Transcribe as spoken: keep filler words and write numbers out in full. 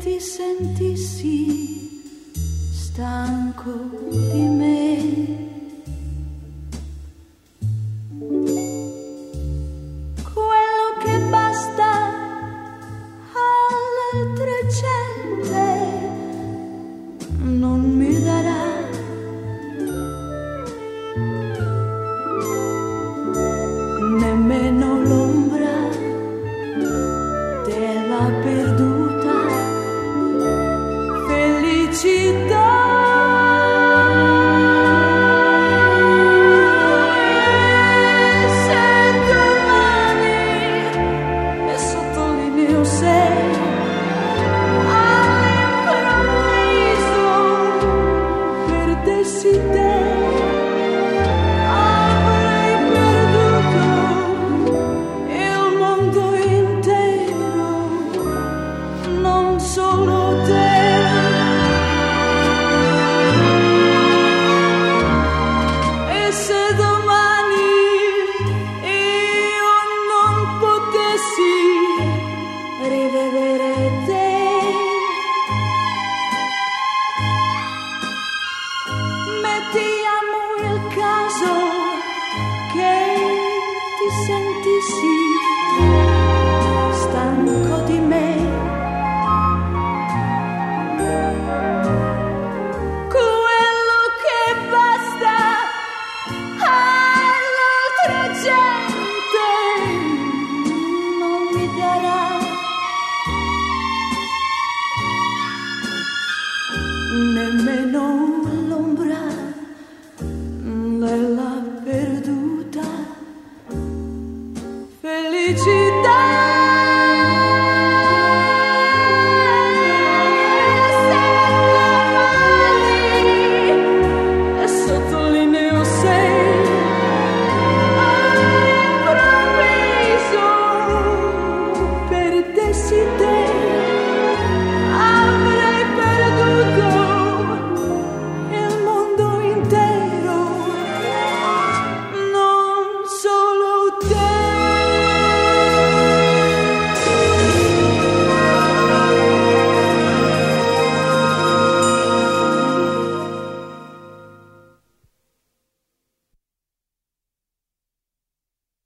ti sentissi stanco di me. Quello che basta all'altra gente non mi darà. Nemmeno l'ombra della perduta felicità. E se domani, e sottolineo se, all'improvviso perdessi te, solo te. E se domani io non potessi rivedere te, mettiamo il caso che ti sentissi stanco di me. Gente non mi darà.